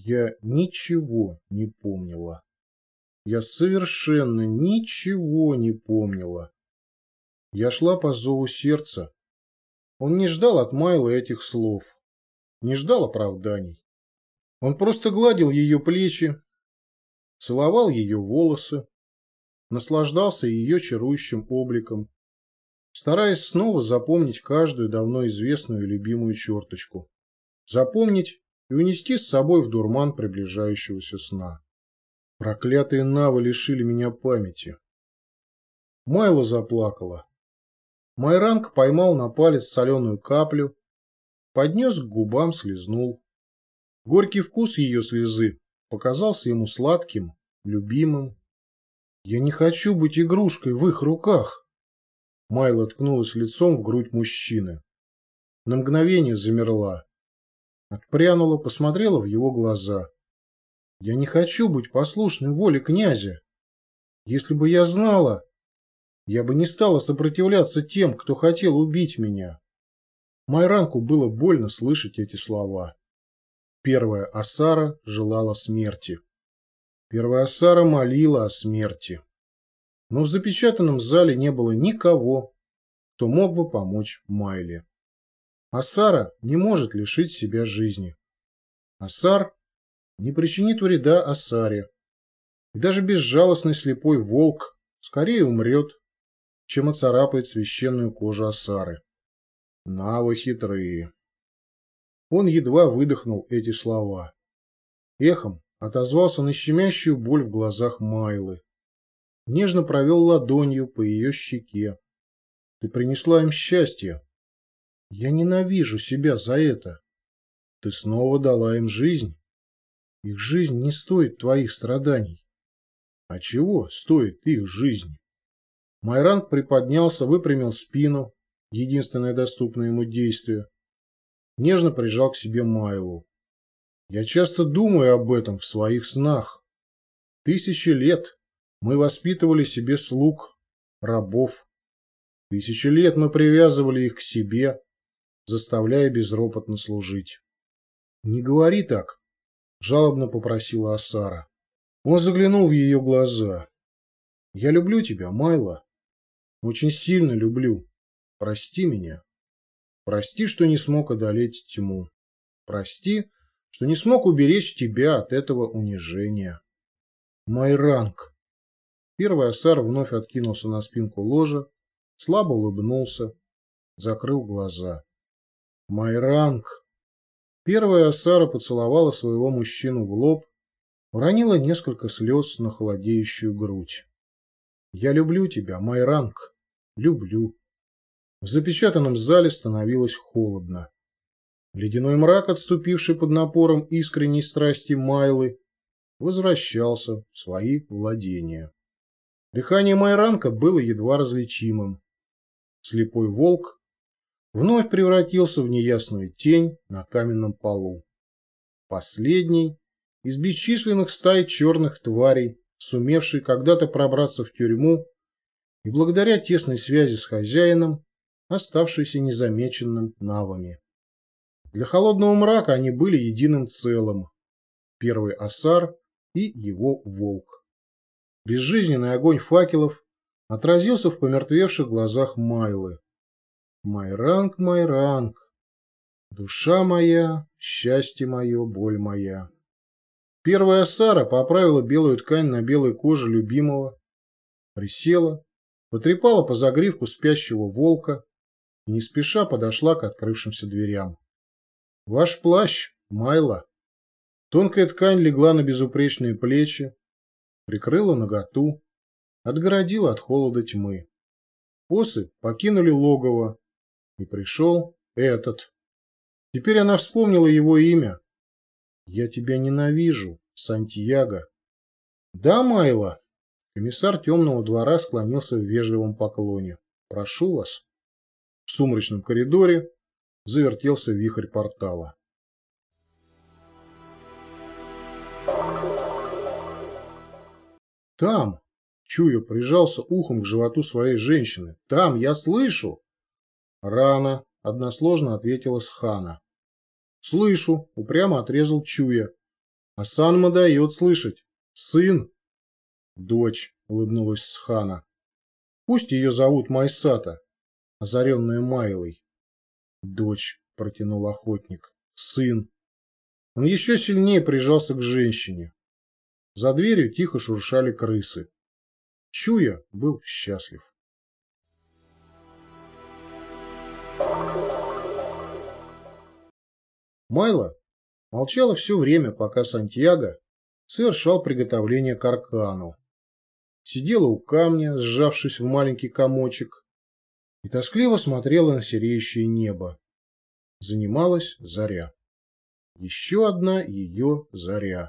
Я ничего не помнила. Я совершенно ничего не помнила. Я шла по зову сердца. Он не ждал от Майлы этих слов, не ждал оправданий. Он просто гладил ее плечи, целовал ее волосы, наслаждался ее чарующим обликом, стараясь снова запомнить каждую давно известную и любимую черточку. Запомнить и унести с собой в дурман приближающегося сна. Проклятые навы лишили меня памяти. Майла заплакала. Майранг поймал на палец соленую каплю, поднес к губам, слезнул. Горький вкус ее слезы показался ему сладким, любимым. «Я не хочу быть игрушкой в их руках!» Майла ткнулась лицом в грудь мужчины. На мгновение замерла. Отпрянула, посмотрела в его глаза. «Я не хочу быть послушной воле князя. Если бы я знала, я бы не стала сопротивляться тем, кто хотел убить меня». Майранку было больно слышать эти слова. Первая Асара желала смерти. Первая Асара молила о смерти. Но в запечатанном зале не было никого, кто мог бы помочь Майле. Асара не может лишить себя жизни. Асар не причинит вреда Асаре. И даже безжалостный слепой волк скорее умрет, чем оцарапает священную кожу Асары. Навы хитрые. Он едва выдохнул эти слова. Эхом отозвался на щемящую боль в глазах Майлы. Нежно провел ладонью по ее щеке. Ты принесла им счастье. Я ненавижу себя за это. Ты снова дала им жизнь. Их жизнь не стоит твоих страданий. А чего стоит их жизнь? Майранг приподнялся, выпрямил спину, единственное доступное ему действие. Нежно прижал к себе Майлу. Я часто думаю об этом в своих снах. 1000 лет мы воспитывали себе слуг, рабов. 1000 лет мы привязывали их к себе, заставляя безропотно служить. Не говори так, жалобно попросила Асара. Он заглянул в ее глаза. Я люблю тебя, Майла. Очень сильно люблю. Прости меня. Прости, что не смог одолеть тьму. Прости, что не смог уберечь тебя от этого унижения. Майранг. Первый Асар вновь откинулся на спинку ложа, слабо улыбнулся, закрыл глаза. Майранг. Первая Асара поцеловала своего мужчину в лоб, уронила несколько слез на холодеющую грудь. Я люблю тебя, Майранг. Люблю. В запечатанном зале становилось холодно. Ледяной мрак, отступивший под напором искренней страсти Майлы, возвращался в свои владения. Дыхание Майранга было едва различимым. Слепой волк вновь превратился в неясную тень на каменном полу. Последний из бесчисленных стай черных тварей, сумевший когда-то пробраться в тюрьму и благодаря тесной связи с хозяином, оставшийся незамеченным навами. Для холодного мрака они были единым целым. Первый Асар и его волк. Безжизненный огонь факелов отразился в помертвевших глазах Майлы. Майранг, Майранг, душа моя, счастье мое, боль моя. Первая Асара поправила белую ткань на белой коже любимого, присела, потрепала по загривку спящего волка и не спеша подошла к открывшимся дверям. Ваш плащ, Майла. Тонкая ткань легла на безупречные плечи, прикрыла наготу, отгородила от холода тьмы. Осы покинули логово, и пришел этот. Теперь она вспомнила его имя. Я тебя ненавижу, Сантьяго. Да, Майла. Комиссар темного двора склонился в вежливом поклоне. Прошу вас. В сумрачном коридоре завертелся вихрь портала. Там, Чуя прижался ухом к животу своей женщины. Там, я слышу. Рано, односложно ответила Схана. Слышу, упрямо отрезал Чуя. А Санма дает слышать. Сын. Дочь, улыбнулась Схана. Пусть ее зовут Майсата, озаренная Майлой. Дочь, протянул охотник. Сын. Он еще сильнее прижался к женщине. За дверью тихо шуршали крысы. Чуя был счастлив. Майла молчала все время, пока Сантьяго совершал приготовление к аркану. Сидела у камня, сжавшись в маленький комочек, и тоскливо смотрела на сереющее небо. Занималась заря. Еще одна ее заря.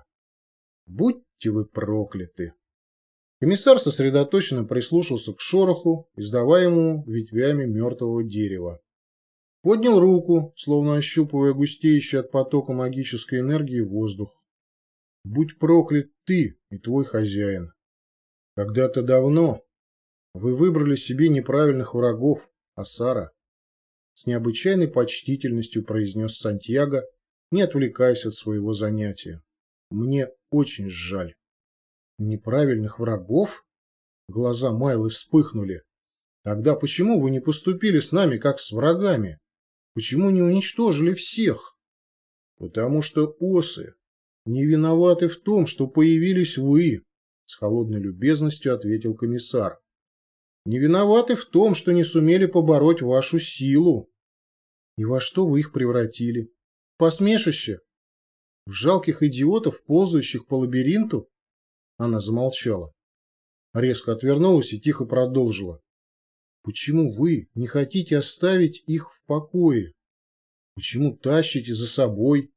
Будьте вы прокляты! Комиссар сосредоточенно прислушался к шороху, издаваемому ветвями мертвого дерева. Поднял руку, словно ощупывая густеющий от потока магической энергии воздух. Будь проклят ты и твой хозяин. Когда-то давно вы выбрали себе неправильных врагов, Асара. С необычайной почтительностью произнес Сантьяго, не отвлекаясь от своего занятия. Мне очень жаль. Неправильных врагов? Глаза Майлы вспыхнули. Тогда почему вы не поступили с нами, как с врагами? Почему не уничтожили всех? Потому что осы не виноваты в том, что появились вы, с холодной любезностью ответил комиссар. Не виноваты в том, что не сумели побороть вашу силу. И во что вы их превратили? Посмешище? В жалких идиотов, ползающих по лабиринту? Она замолчала. Резко отвернулась и тихо продолжила. Почему вы не хотите оставить их в покое? Почему тащите за собой?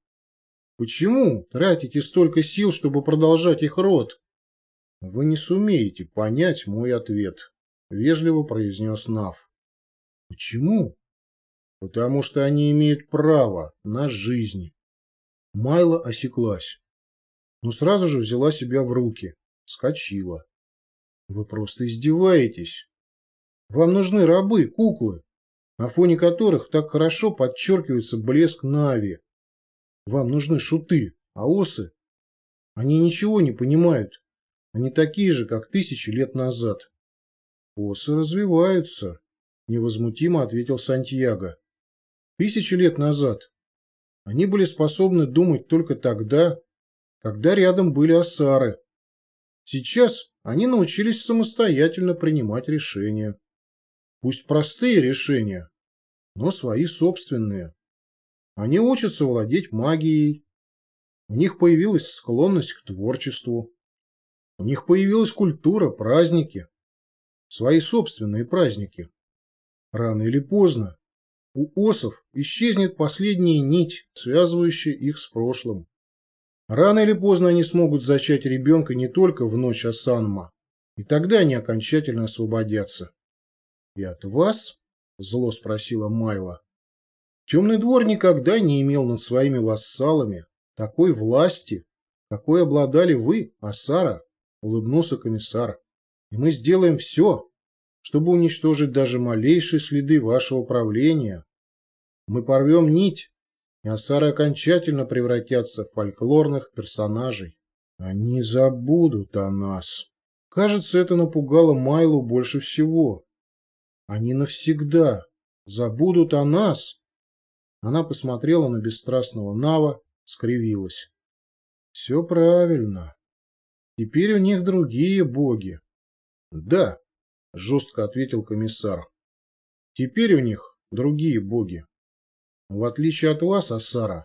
Почему тратите столько сил, чтобы продолжать их род? Вы не сумеете понять мой ответ, вежливо произнес Нав. Почему? Потому что они имеют право на жизнь. Майла осеклась, но сразу же взяла себя в руки, вскочила. Вы просто издеваетесь. Вам нужны рабы, куклы, на фоне которых так хорошо подчеркивается блеск Нави. Вам нужны шуты, а осы? Они ничего не понимают. Они такие же, как 1000 лет назад. Осы развиваются, невозмутимо ответил Сантьяго. 1000 лет назад они были способны думать только тогда, когда рядом были асары. Сейчас они научились самостоятельно принимать решения. Пусть простые решения, но свои собственные. Они учатся владеть магией. У них появилась склонность к творчеству. У них появилась культура, праздники. Свои собственные праздники. Рано или поздно у осов исчезнет последняя нить, связывающая их с прошлым. Рано или поздно они смогут зачать ребенка не только в ночь Асанма, и тогда они окончательно освободятся. «И от вас?» – зло спросила Майла. «Темный двор никогда не имел над своими вассалами такой власти, какой обладали вы, Асара», – улыбнулся комиссар. «И мы сделаем все, чтобы уничтожить даже малейшие следы вашего правления. Мы порвем нить, и асары окончательно превратятся в фольклорных персонажей. Они забудут о нас». Кажется, это напугало Майлу больше всего. Они навсегда забудут о нас. Она посмотрела на бесстрастного Нава, скривилась. Все правильно. Теперь у них другие боги. Да, жестко ответил комиссар. Теперь у них другие боги. В отличие от вас, Асара,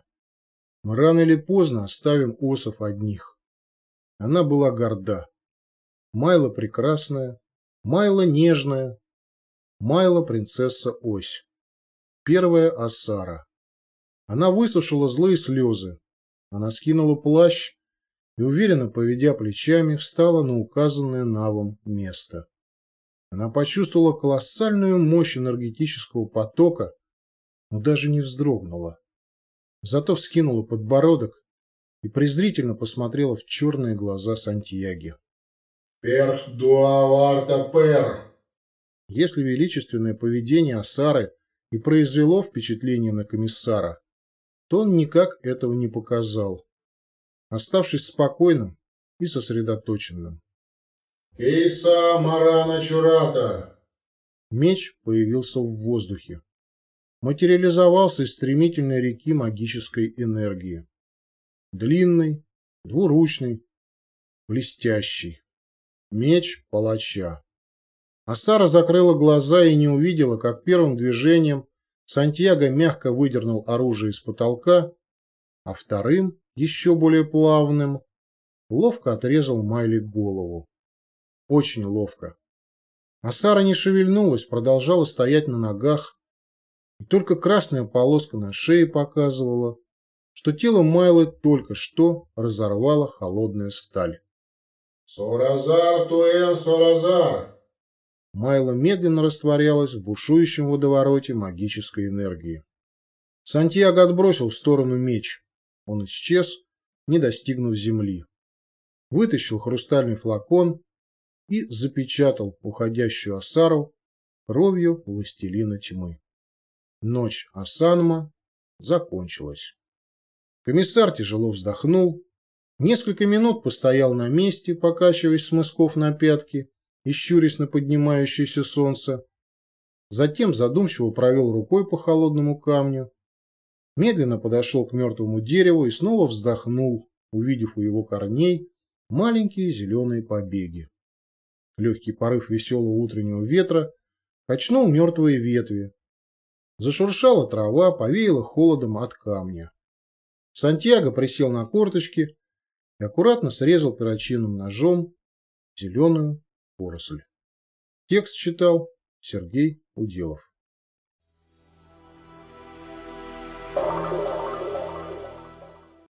мы рано или поздно оставим осов одних. Она была горда. Майла прекрасная, Майла нежная, Майла принцесса Ось. Первая Асара. Она высушила злые слезы. Она скинула плащ и, уверенно поведя плечами, встала на указанное Навом место. Она почувствовала колоссальную мощь энергетического потока, но даже не вздрогнула. Зато вскинула подбородок и презрительно посмотрела в черные глаза Сантьяги. «Пер дуаварта пер!» Если величественное поведение Асары и произвело впечатление на комиссара, то он никак этого не показал. оставшись спокойным и сосредоточенным. «Кейса Марана Чурата!» Меч появился в воздухе. Материализовался из стремительной реки магической энергии. Длинный, двуручный, блестящий. Меч палача. Асара закрыла глаза и не увидела, как первым движением Сантьяго мягко выдернул оружие из потолка, а вторым, еще более плавным, ловко отрезал Майли голову. Очень ловко. Асара не шевельнулась, продолжала стоять на ногах, и только красная полоска на шее показывала, что тело Майлы только что разорвала холодная сталь. «Соразар, Туэн, Соразар!» Майла медленно растворялась в бушующем водовороте магической энергии. Сантьяго отбросил в сторону меч. Он исчез, не достигнув земли. Вытащил хрустальный флакон и запечатал уходящую Асару кровью властелина тьмы. Ночь Асанма закончилась. Комиссар тяжело вздохнул, несколько минут постоял на месте, покачиваясь с мысков на пятки и щурясь на поднимающееся солнце. Затем задумчиво провел рукой по холодному камню, медленно подошел к мертвому дереву и снова вздохнул, увидев у его корней маленькие зеленые побеги. Легкий порыв веселого утреннего ветра качнул мертвые ветви. Зашуршала трава, повеяла холодом от камня. Сантьяго присел на корточки и аккуратно срезал перочинным ножом зеленую поросль. Текст читал Сергей Уделов.